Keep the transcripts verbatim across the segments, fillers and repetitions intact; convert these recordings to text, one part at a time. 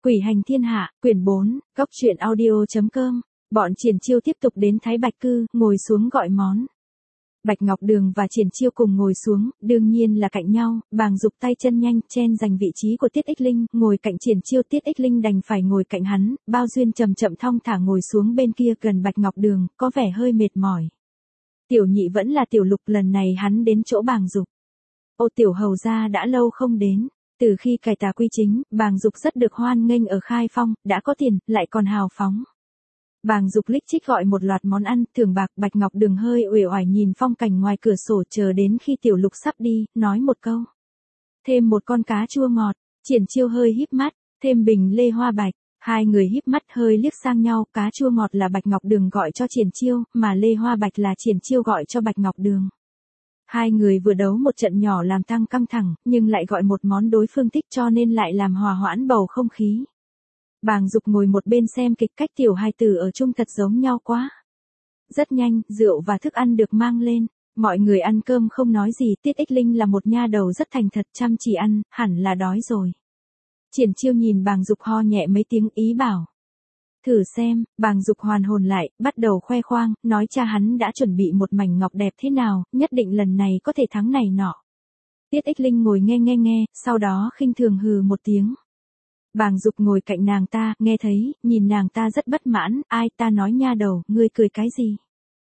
Quỷ hành thiên hạ, quyển bốn, góc truyện audio.com. Bọn Triển Chiêu tiếp tục đến Thái Bạch Cư, ngồi xuống gọi món. Bạch Ngọc Đường và Triển Chiêu cùng ngồi xuống, đương nhiên là cạnh nhau, Bàng Dục tay chân nhanh, chen giành vị trí của Tiết Ích Linh, ngồi cạnh Triển Chiêu, Tiết Ích Linh đành phải ngồi cạnh hắn, Bao Duyên chậm chậm thong thả ngồi xuống bên kia gần Bạch Ngọc Đường, có vẻ hơi mệt mỏi. Tiểu nhị vẫn là Tiểu Lục, lần này hắn đến chỗ Bàng Dục. Ô Tiểu hầu gia đã lâu không đến. Từ khi cải tà quy chính, Bàng Dục rất được hoan nghênh ở Khai Phong, đã có tiền, lại còn hào phóng. Bàng Dục lích chích gọi một loạt món ăn, thưởng bạc. Bạch Ngọc Đường hơi uể oải nhìn phong cảnh ngoài cửa sổ, chờ đến khi Tiểu Lục sắp đi, nói một câu. Thêm một con cá chua ngọt. Triển Chiêu hơi híp mắt, thêm bình lê hoa bạch. Hai người híp mắt hơi liếc sang nhau, cá chua ngọt là Bạch Ngọc Đường gọi cho Triển Chiêu, mà lê hoa bạch là Triển Chiêu gọi cho Bạch Ngọc Đường. Hai người vừa đấu một trận nhỏ làm tăng căng thẳng, nhưng lại gọi một món đối phương thích cho nên lại làm hòa hoãn bầu không khí. Bàng Dục ngồi một bên xem kịch, cách tiểu hai tử ở chung thật giống nhau quá. Rất nhanh, rượu và thức ăn được mang lên, mọi người ăn cơm không nói gì. Tiết Ích Linh là một nha đầu rất thành thật, chăm chỉ ăn, hẳn là đói rồi. Triển Chiêu nhìn Bàng Dục ho nhẹ mấy tiếng, ý bảo. Thử xem. Bàng Dục hoàn hồn lại, bắt đầu khoe khoang, nói cha hắn đã chuẩn bị một mảnh ngọc đẹp thế nào, nhất định lần này có thể thắng này nọ. Tiết Ích Linh ngồi nghe nghe nghe, sau đó khinh thường hừ một tiếng. Bàng Dục ngồi cạnh nàng ta, nghe thấy, nhìn nàng ta rất bất mãn, ai, ta nói nha đầu, ngươi cười cái gì?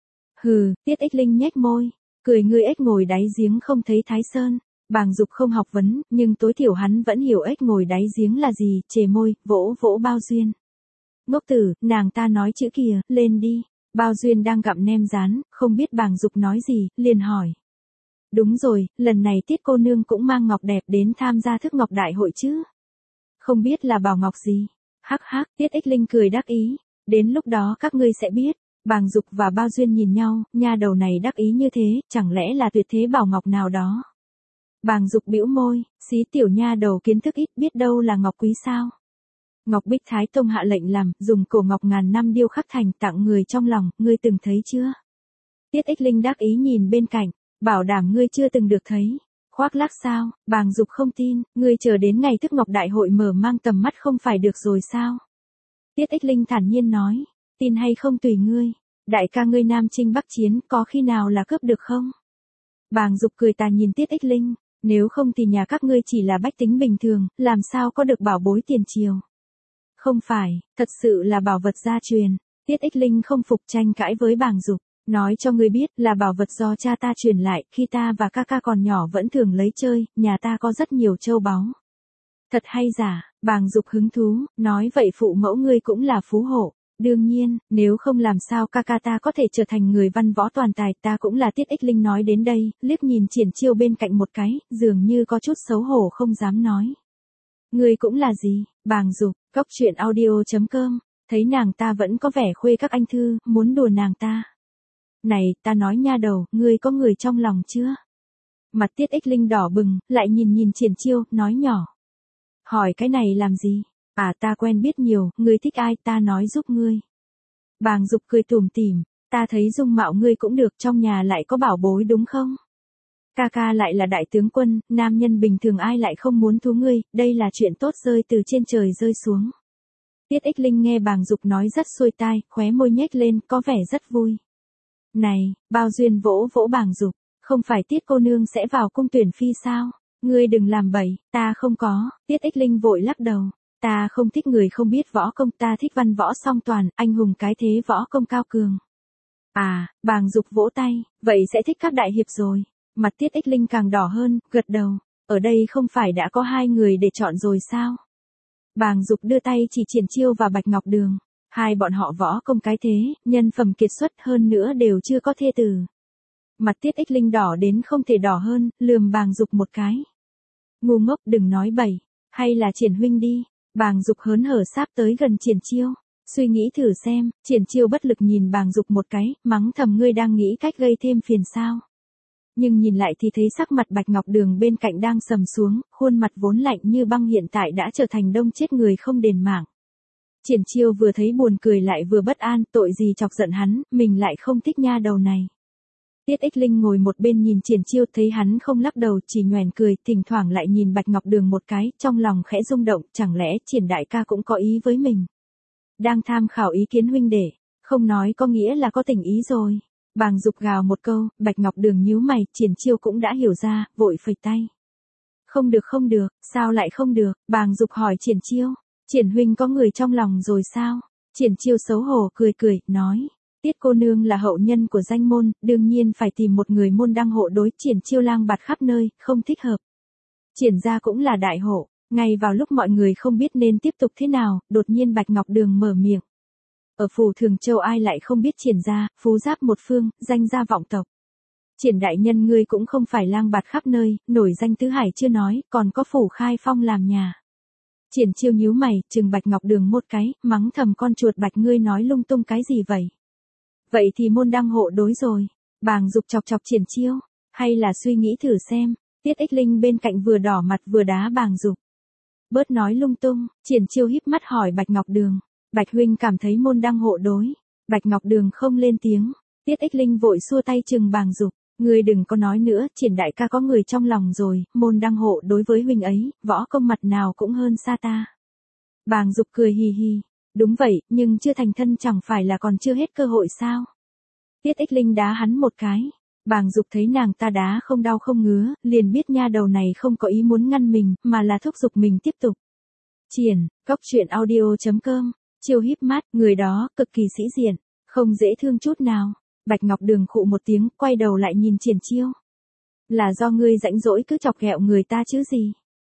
Hừ. Tiết Ích Linh nhếch môi, cười, ngươi ếch ngồi đáy giếng không thấy Thái Sơn. Bàng Dục không học vấn, nhưng tối thiểu hắn vẫn hiểu ếch ngồi đáy giếng là gì, chề môi, vỗ vỗ Bao Duyên. Ngốc tử, nàng ta nói chữ kìa, lên đi. Bao Duyên đang gặm nem rán, không biết Bàng Dục nói gì, liền hỏi. Đúng rồi, lần này Tiết cô nương cũng mang ngọc đẹp đến tham gia thức ngọc đại hội chứ? Không biết là bảo ngọc gì? Hắc hắc. Tiết Ích Linh cười đắc ý. Đến lúc đó các ngươi sẽ biết. Bàng Dục và Bao Duyên nhìn nhau, nha đầu này đắc ý như thế, chẳng lẽ là tuyệt thế bảo ngọc nào đó? Bàng Dục bĩu môi, xí tiểu nha đầu kiến thức ít, biết đâu là ngọc quý sao? Ngọc Bích Thái Tông hạ lệnh làm, dùng cổ ngọc ngàn năm điêu khắc thành, tặng người trong lòng, ngươi từng thấy chưa? Tiết Ích Linh đắc ý nhìn bên cạnh, bảo đảm ngươi chưa từng được thấy. Khoác lác sao? Bàng Dục không tin, ngươi chờ đến ngày thức ngọc đại hội mở mang tầm mắt không phải được rồi sao? Tiết Ích Linh thản nhiên nói, tin hay không tùy ngươi. Đại ca ngươi Nam Chinh Bắc Chiến, có khi nào là cướp được không? Bàng Dục cười tà nhìn Tiết Ích Linh, nếu không thì nhà các ngươi chỉ là bách tính bình thường, làm sao có được bảo bối tiền triều? Không phải, thật sự là bảo vật gia truyền. Tiết Ích Linh không phục, tranh cãi với Bàng Dục, nói cho ngươi biết là bảo vật do cha ta truyền lại, khi ta và ca ca còn nhỏ vẫn thường lấy chơi, nhà ta có rất nhiều châu báu. Thật hay giả? Bàng Dục hứng thú, nói vậy phụ mẫu ngươi cũng là phú hộ. Đương nhiên, nếu không làm sao ca ca ta có thể trở thành người văn võ toàn tài, ta cũng là. Tiết Ích Linh nói đến đây, liếc nhìn Triển Chiêu bên cạnh một cái, dường như có chút xấu hổ không dám nói. Ngươi cũng là gì? Bàng Dục, góc truyện audio.com, thấy nàng ta vẫn có vẻ khuê các anh thư, muốn đùa nàng ta. Này, ta nói nha đầu, ngươi có người trong lòng chưa? Mặt Tiết Ích Linh đỏ bừng, lại nhìn nhìn Triển Chiêu, nói nhỏ. Hỏi cái này làm gì? À, ta quen biết nhiều, ngươi thích ai, ta nói giúp ngươi. Bàng Dục cười tủm tỉm, ta thấy dung mạo ngươi cũng được, trong nhà lại có bảo bối đúng không? Ca ca lại là đại tướng quân, nam nhân bình thường ai lại không muốn thú ngươi, đây là chuyện tốt rơi từ trên trời rơi xuống. Tiết Ích Linh nghe Bàng Dục nói rất xuôi tai, khóe môi nhếch lên, có vẻ rất vui. Này, Bao Duyên vỗ vỗ Bàng Dục, không phải Tiết cô nương sẽ vào cung tuyển phi sao? Ngươi đừng làm bậy, ta không có. Tiết Ích Linh vội lắc đầu, ta không thích người không biết võ công, ta thích văn võ song toàn, anh hùng cái thế, võ công cao cường. À, Bàng Dục vỗ tay, vậy sẽ thích các đại hiệp rồi. Mặt Tiết Ích Linh càng đỏ hơn, gật đầu, ở đây không phải đã có hai người để chọn rồi sao? Bàng Dục đưa tay chỉ Triển Chiêu và Bạch Ngọc Đường, hai bọn họ võ công cái thế, nhân phẩm kiệt xuất, hơn nữa đều chưa có thê tử. Mặt Tiết Ích Linh đỏ đến không thể đỏ hơn, lườm Bàng Dục một cái. Ngu ngốc, đừng nói bậy, hay là Triển huynh đi. Bàng Dục hớn hở sáp tới gần Triển Chiêu, suy nghĩ thử xem. Triển Chiêu bất lực nhìn Bàng Dục một cái, mắng thầm, ngươi đang nghĩ cách gây thêm phiền sao? Nhưng nhìn lại thì thấy sắc mặt Bạch Ngọc Đường bên cạnh đang sầm xuống, khuôn mặt vốn lạnh như băng hiện tại đã trở thành đông chết người không đền mạng. Triển Chiêu vừa thấy buồn cười lại vừa bất an, tội gì chọc giận hắn, mình lại không thích nha đầu này. Tiết Ích Linh ngồi một bên nhìn Triển Chiêu, thấy hắn không lắc đầu chỉ nhoẻn cười, thỉnh thoảng lại nhìn Bạch Ngọc Đường một cái, trong lòng khẽ rung động, chẳng lẽ Triển đại ca cũng có ý với mình. Đang tham khảo ý kiến huynh đệ, không nói có nghĩa là có tình ý rồi. Bàng Dục gào một câu, Bạch Ngọc Đường nhíu mày, Triển Chiêu cũng đã hiểu ra, vội phẩy tay. Không được không được, sao lại không được, Bàng Dục hỏi Triển Chiêu, Triển huynh có người trong lòng rồi sao? Triển Chiêu xấu hổ cười cười, nói, Tiết cô nương là hậu nhân của danh môn, đương nhiên phải tìm một người môn đăng hộ đối. Triển Chiêu lang bạt khắp nơi, không thích hợp. Triển gia cũng là đại hộ, ngay vào lúc mọi người không biết nên tiếp tục thế nào, đột nhiên Bạch Ngọc Đường mở miệng. Ở phủ Thường Châu ai lại không biết Triển gia, phú giáp một phương, danh gia vọng tộc. Triển đại nhân ngươi cũng không phải lang bạt khắp nơi, nổi danh tứ hải chưa nói, còn có phủ Khai Phong làm nhà. Triển Chiêu nhíu mày, chừng Bạch Ngọc Đường một cái, mắng thầm con chuột Bạch ngươi nói lung tung cái gì vậy? Vậy thì môn đăng hộ đối rồi. Bàng Dục chọc chọc Triển Chiêu, hay là suy nghĩ thử xem. Tiết Ích Linh bên cạnh vừa đỏ mặt vừa đá Bàng Dục. Bớt nói lung tung. Triển Chiêu híp mắt hỏi Bạch Ngọc Đường, Bạch huynh cảm thấy môn đăng hộ đối. Bạch Ngọc Đường không lên tiếng. Tiết Ích Linh vội xua tay chừng Bàng Dục, ngươi đừng có nói nữa, Triển đại ca có người trong lòng rồi, môn đăng hộ đối với huynh ấy, võ công mặt nào cũng hơn xa ta. Bàng Dục cười hì hì, đúng vậy, nhưng chưa thành thân chẳng phải là còn chưa hết cơ hội sao? Tiết Ích Linh đá hắn một cái. Bàng Dục thấy nàng ta đá không đau không ngứa, liền biết nha đầu này không có ý muốn ngăn mình, mà là thúc giục mình tiếp tục. Triển, cóc truyện audio chấm com, Chiêu híp mắt, người đó, cực kỳ sĩ diện, không dễ thương chút nào. Bạch Ngọc Đường khụ một tiếng, quay đầu lại nhìn Triển Chiêu. Là do ngươi rãnh rỗi cứ chọc ghẹo người ta chứ gì?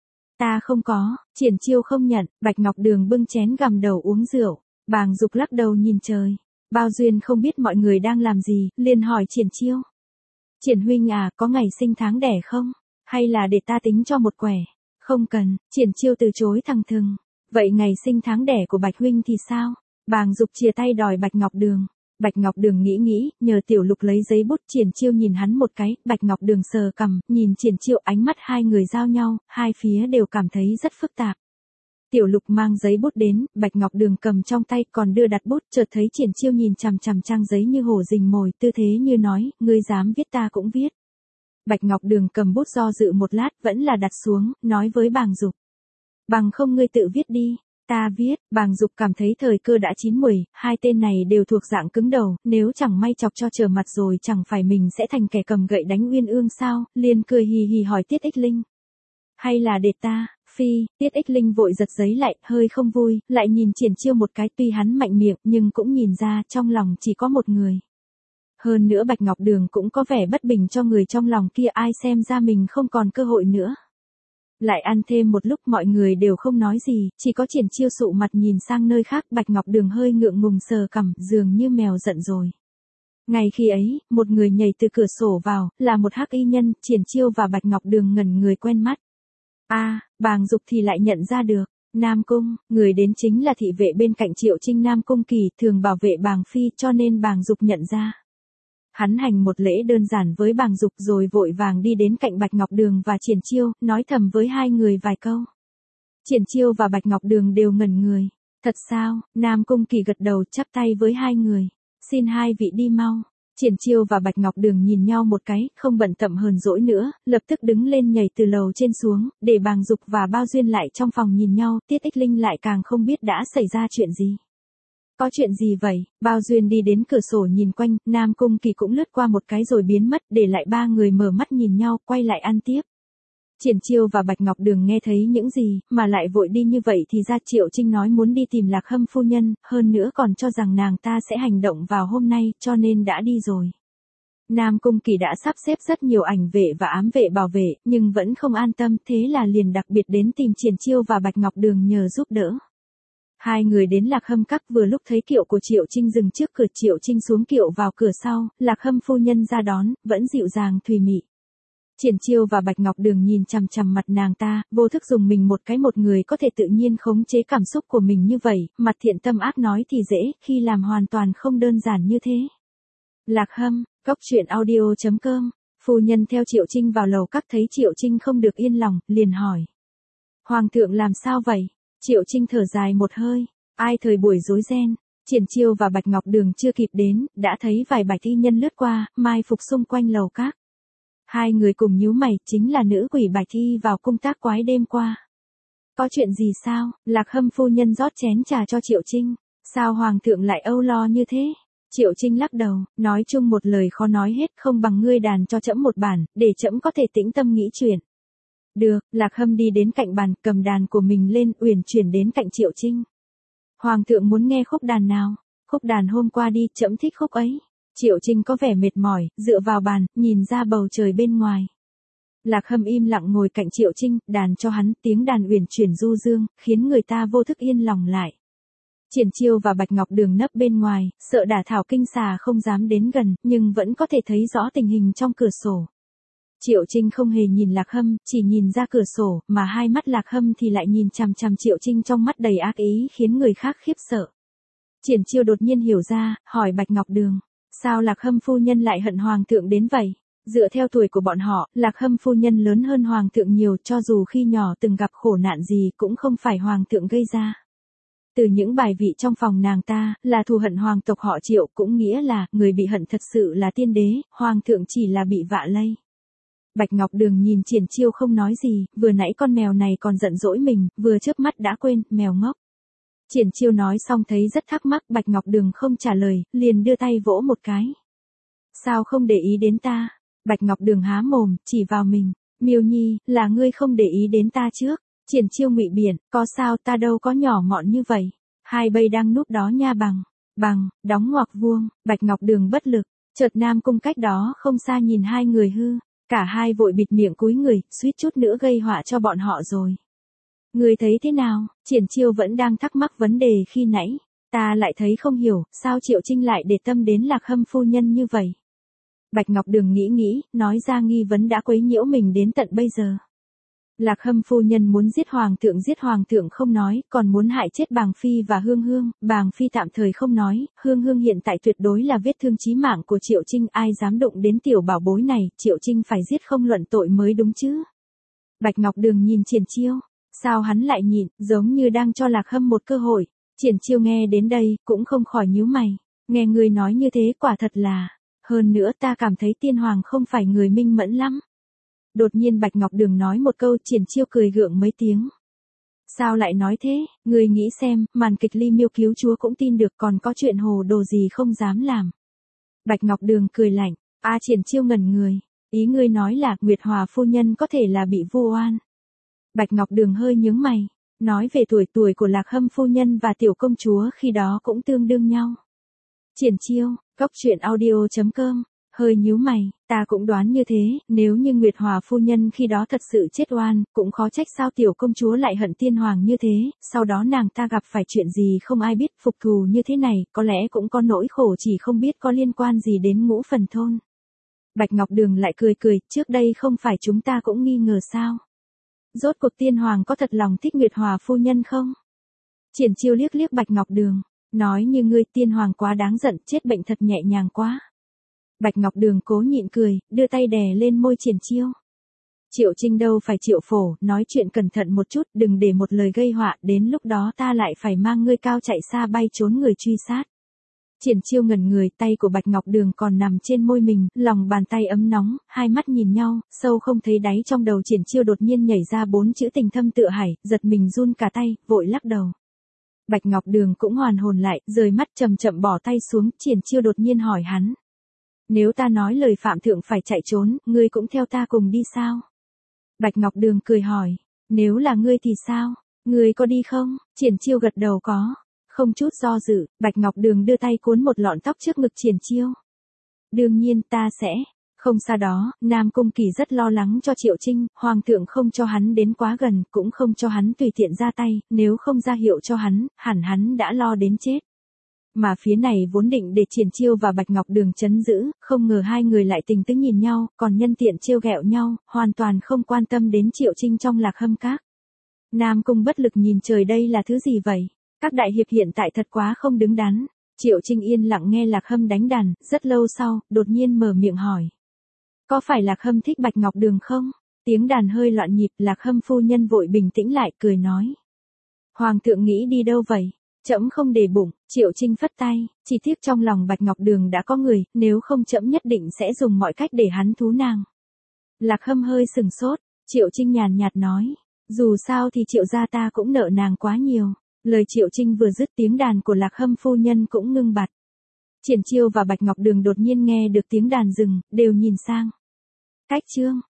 Ta không có. Triển Chiêu không nhận. Bạch Ngọc Đường bưng chén gằm đầu uống rượu. Bàng Dục lắc đầu nhìn trời. Bao Duyên không biết mọi người đang làm gì, liền hỏi Triển Chiêu. Triển huynh à, có ngày sinh tháng đẻ không? Hay là để ta tính cho một quẻ? Không cần. Triển Chiêu từ chối thẳng thừng. Vậy ngày sinh tháng đẻ của Bạch huynh thì sao? Bàng Dục chìa tay đòi Bạch Ngọc Đường. Bạch Ngọc Đường nghĩ nghĩ, nhờ Tiểu Lục lấy giấy bút. Triển Chiêu nhìn hắn một cái, Bạch Ngọc Đường sờ cằm, nhìn Triển Chiêu, ánh mắt hai người giao nhau, hai phía đều cảm thấy rất phức tạp. Tiểu Lục mang giấy bút đến, Bạch Ngọc Đường cầm trong tay còn đưa đặt bút, chợt thấy Triển Chiêu nhìn chằm chằm trang giấy như hổ rình mồi, tư thế như nói, ngươi dám viết ta cũng viết. Bạch Ngọc Đường cầm bút do dự một lát, vẫn là đặt xuống, nói với Bàng Dục. Bằng không ngươi tự viết đi. Ta viết. Bàng Dục cảm thấy thời cơ đã chín muồi, hai tên này đều thuộc dạng cứng đầu, nếu chẳng may chọc cho trở mặt rồi chẳng phải mình sẽ thành kẻ cầm gậy đánh Uyên Ương sao, liền cười hì hì hỏi Tiết Ích Linh. Hay là để ta, phi. Tiết Ích Linh vội giật giấy lại, hơi không vui, lại nhìn Triển Chiêu một cái, tuy hắn mạnh miệng nhưng cũng nhìn ra trong lòng chỉ có một người. Hơn nữa Bạch Ngọc Đường cũng có vẻ bất bình cho người trong lòng kia, ai xem ra mình không còn cơ hội nữa. Lại ăn thêm một lúc mọi người đều không nói gì, chỉ có Triển Chiêu sụ mặt nhìn sang nơi khác. Bạch Ngọc Đường hơi ngượng ngùng sờ cằm, dường như mèo giận rồi. Ngay khi ấy, một người nhảy từ cửa sổ vào, là một hắc y nhân. Triển Chiêu và Bạch Ngọc Đường ngẩn người quen mắt. A, à, Bàng Dục thì lại nhận ra được. Nam Cung, người đến chính là thị vệ bên cạnh Triệu Trinh Nam Cung Kỳ, thường bảo vệ Bàng Phi, cho nên Bàng Dục nhận ra. Hắn hành một lễ đơn giản với Bàng Dục rồi vội vàng đi đến cạnh Bạch Ngọc Đường và Triển Chiêu, nói thầm với hai người vài câu. Triển Chiêu và Bạch Ngọc Đường đều ngẩn người. Thật sao? Nam Cung Kỳ gật đầu, chắp tay với hai người. Xin hai vị đi mau. Triển Chiêu và Bạch Ngọc Đường nhìn nhau một cái, không bận tâm hờn dỗi nữa, lập tức đứng lên nhảy từ lầu trên xuống, để Bàng Dục và Bao Duyên lại trong phòng nhìn nhau. Tiết Ích Linh lại càng không biết đã xảy ra chuyện gì. Có chuyện gì vậy? Bao Duyên đi đến cửa sổ nhìn quanh, Nam Cung Kỳ cũng lướt qua một cái rồi biến mất, để lại ba người mở mắt nhìn nhau, quay lại ăn tiếp. Triển Chiêu và Bạch Ngọc Đường nghe thấy những gì, mà lại vội đi như vậy thì ra Triệu Trinh nói muốn đi tìm Lạc Hâm phu nhân, hơn nữa còn cho rằng nàng ta sẽ hành động vào hôm nay, cho nên đã đi rồi. Nam Cung Kỳ đã sắp xếp rất nhiều ảnh vệ và ám vệ bảo vệ, nhưng vẫn không an tâm, thế là liền đặc biệt đến tìm Triển Chiêu và Bạch Ngọc Đường nhờ giúp đỡ. Hai người đến Lạc Hâm Các, vừa lúc thấy kiệu của Triệu Trinh dừng trước cửa. Triệu Trinh xuống kiệu vào cửa sau, Lạc Hâm phu nhân ra đón, vẫn dịu dàng thùy mị. Triển Chiêu và Bạch Ngọc Đường nhìn chằm chằm mặt nàng ta, vô thức dùng mình một cái. Một người có thể tự nhiên khống chế cảm xúc của mình như vậy, mặt thiện tâm ác nói thì dễ, khi làm hoàn toàn không đơn giản như thế. Lạc Hâm, cóc truyện audio chấm com, phu nhân theo Triệu Trinh vào lầu các, thấy Triệu Trinh không được yên lòng, liền hỏi. Hoàng thượng làm sao vậy? Triệu Trinh thở dài một hơi, ai thời buổi rối ren, Triển Chiêu và Bạch Ngọc Đường chưa kịp đến, đã thấy vài bạch y nhân lướt qua, mai phục xung quanh lầu các. Hai người cùng nhíu mày, chính là nữ quỷ bạch y vào cung tác quái đêm qua. Có chuyện gì sao? Lạc Hâm phu nhân rót chén trà cho Triệu Trinh. Sao hoàng thượng lại âu lo như thế? Triệu Trinh lắc đầu, nói chung một lời khó nói hết, không bằng ngươi đàn cho trẫm một bản, để trẫm có thể tĩnh tâm nghĩ chuyện. Được, Lạc Hâm đi đến cạnh bàn, cầm đàn của mình lên, uyển chuyển đến cạnh Triệu Trinh. Hoàng thượng muốn nghe khúc đàn nào? Khúc đàn hôm qua đi, trẫm thích khúc ấy. Triệu Trinh có vẻ mệt mỏi, dựa vào bàn, nhìn ra bầu trời bên ngoài. Lạc Hâm im lặng ngồi cạnh Triệu Trinh, đàn cho hắn, tiếng đàn uyển chuyển du dương, khiến người ta vô thức yên lòng lại. Triển Chiêu và Bạch Ngọc Đường nấp bên ngoài, sợ đả thảo kinh xà không dám đến gần, nhưng vẫn có thể thấy rõ tình hình trong cửa sổ. Triệu Trinh không hề nhìn Lạc Hâm, chỉ nhìn ra cửa sổ, mà hai mắt Lạc Hâm thì lại nhìn chằm chằm Triệu Trinh trong mắt đầy ác ý khiến người khác khiếp sợ. Triển Chiêu đột nhiên hiểu ra, hỏi Bạch Ngọc Đường, sao Lạc Hâm phu nhân lại hận Hoàng thượng đến vậy? Dựa theo tuổi của bọn họ, Lạc Hâm phu nhân lớn hơn Hoàng thượng nhiều, cho dù khi nhỏ từng gặp khổ nạn gì cũng không phải Hoàng thượng gây ra. Từ những bài vị trong phòng nàng ta, là thù hận hoàng tộc họ Triệu, cũng nghĩa là, người bị hận thật sự là tiên đế, Hoàng thượng chỉ là bị vạ lây. Bạch Ngọc Đường nhìn Triển Chiêu không nói gì, vừa nãy con mèo này còn giận dỗi mình, vừa chớp mắt đã quên, mèo ngốc. Triển Chiêu nói xong thấy rất thắc mắc, Bạch Ngọc Đường không trả lời, liền đưa tay vỗ một cái. Sao không để ý đến ta? Bạch Ngọc Đường há mồm, chỉ vào mình. Miêu Nhi, là ngươi không để ý đến ta trước. Triển Chiêu ngụy biện, có sao, ta đâu có nhỏ mọn như vậy. Hai bây đang núp đó nha bằng. Bằng, đóng ngoặc vuông. Bạch Ngọc Đường bất lực. Chợt Nam Cung cách đó không xa nhìn hai người hư. Cả hai vội bịt miệng cúi người, suýt chút nữa gây họa cho bọn họ rồi. Người thấy thế nào? Triển Chiêu vẫn đang thắc mắc vấn đề khi nãy. Ta lại thấy không hiểu, sao Triệu Trinh lại để tâm đến Lạc Hâm phu nhân như vậy. Bạch Ngọc Đường nghĩ nghĩ, nói ra nghi vấn đã quấy nhiễu mình đến tận bây giờ. Lạc Hâm phu nhân muốn giết hoàng thượng giết hoàng thượng không nói, còn muốn hại chết Bàng Phi và Hương Hương, Bàng Phi tạm thời không nói, Hương Hương hiện tại tuyệt đối là vết thương chí mạng của Triệu Trinh, ai dám đụng đến tiểu bảo bối này, Triệu Trinh phải giết không luận tội mới đúng chứ. Bạch Ngọc Đường nhìn Triển Chiêu, sao hắn lại nhịn, giống như đang cho Lạc Hâm một cơ hội. Triển Chiêu nghe đến đây, cũng không khỏi nhíu mày, nghe người nói như thế quả thật là, hơn nữa ta cảm thấy tiên hoàng không phải người minh mẫn lắm. Đột nhiên Bạch Ngọc Đường nói một câu, Triển Chiêu cười gượng mấy tiếng. Sao lại nói thế, người nghĩ xem, màn kịch Ly Miêu cứu chúa cũng tin được, còn có chuyện hồ đồ gì không dám làm. Bạch Ngọc Đường cười lạnh, a Triển Chiêu ngẩn người, ý ngươi nói là Nguyệt Hòa phu nhân có thể là bị vu oan. Bạch Ngọc Đường hơi nhướng mày, nói về tuổi tuổi của Lạc Hâm phu nhân và tiểu công chúa khi đó cũng tương đương nhau. Triển Chiêu, góc truyện audio chấm com. Hơi nhíu mày, ta cũng đoán như thế, nếu như Nguyệt Hòa phu nhân khi đó thật sự chết oan, cũng khó trách sao tiểu công chúa lại hận tiên hoàng như thế, sau đó nàng ta gặp phải chuyện gì không ai biết, phục thù như thế này, có lẽ cũng có nỗi khổ chỉ không biết có liên quan gì đến Ngũ Phần Thôn. Bạch Ngọc Đường lại cười cười, trước đây không phải chúng ta cũng nghi ngờ sao? Rốt cuộc tiên hoàng có thật lòng thích Nguyệt Hòa phu nhân không? Triển Chiêu liếc liếc Bạch Ngọc Đường, nói như ngươi tiên hoàng quá đáng giận, chết bệnh thật nhẹ nhàng quá. Bạch Ngọc Đường cố nhịn cười, đưa tay đè lên môi Triển Chiêu. Triệu Trinh đâu phải Triệu Phổ, nói chuyện cẩn thận một chút, đừng để một lời gây họa, đến lúc đó ta lại phải mang ngươi cao chạy xa bay trốn người truy sát. Triển Chiêu ngẩn người, tay của Bạch Ngọc Đường còn nằm trên môi mình, lòng bàn tay ấm nóng, hai mắt nhìn nhau, sâu không thấy đáy, trong đầu Triển Chiêu đột nhiên nhảy ra bốn chữ tình thâm tựa hải, giật mình run cả tay, vội lắc đầu. Bạch Ngọc Đường cũng hoàn hồn lại, rời mắt chậm chậm bỏ tay xuống, Triển Chiêu đột nhiên hỏi hắn. Nếu ta nói lời phạm thượng phải chạy trốn, ngươi cũng theo ta cùng đi sao? Bạch Ngọc Đường cười hỏi, nếu là ngươi thì sao? Ngươi có đi không? Triển Chiêu gật đầu có. Không chút do dự, Bạch Ngọc Đường đưa tay cuốn một lọn tóc trước ngực Triển Chiêu. Đương nhiên ta sẽ. Không xa đó, Nam Cung Kỳ rất lo lắng cho Triệu Trinh, Hoàng thượng không cho hắn đến quá gần, cũng không cho hắn tùy tiện ra tay, nếu không ra hiệu cho hắn, hẳn hắn đã lo đến chết. Mà phía này vốn định để Triển Chiêu và Bạch Ngọc Đường trấn giữ, không ngờ hai người lại tình tứ nhìn nhau, còn nhân tiện trêu ghẹo nhau, hoàn toàn không quan tâm đến Triệu Trinh trong Lạc Hâm Các. Nam Cung bất lực nhìn trời, đây là thứ gì vậy? Các đại hiệp hiện tại thật quá không đứng đắn. Triệu Trinh yên lặng nghe Lạc Hâm đánh đàn, rất lâu sau, đột nhiên mở miệng hỏi. Có phải Lạc Hâm thích Bạch Ngọc Đường không? Tiếng đàn hơi loạn nhịp, Lạc Hâm phu nhân vội bình tĩnh lại, cười nói. Hoàng thượng nghĩ đi đâu vậy? Trẫm không để bụng, Triệu Trinh phất tay, chỉ tiếc trong lòng Bạch Ngọc Đường đã có người, nếu không trẫm nhất định sẽ dùng mọi cách để hắn thú nàng. Lạc Hâm hơi sừng sốt, Triệu Trinh nhàn nhạt nói, dù sao thì Triệu gia ta cũng nợ nàng quá nhiều. Lời Triệu Trinh vừa dứt tiếng đàn của Lạc Hâm phu nhân cũng ngưng bặt. Triển Chiêu và Bạch Ngọc Đường đột nhiên nghe được tiếng đàn dừng, đều nhìn sang. Cách chương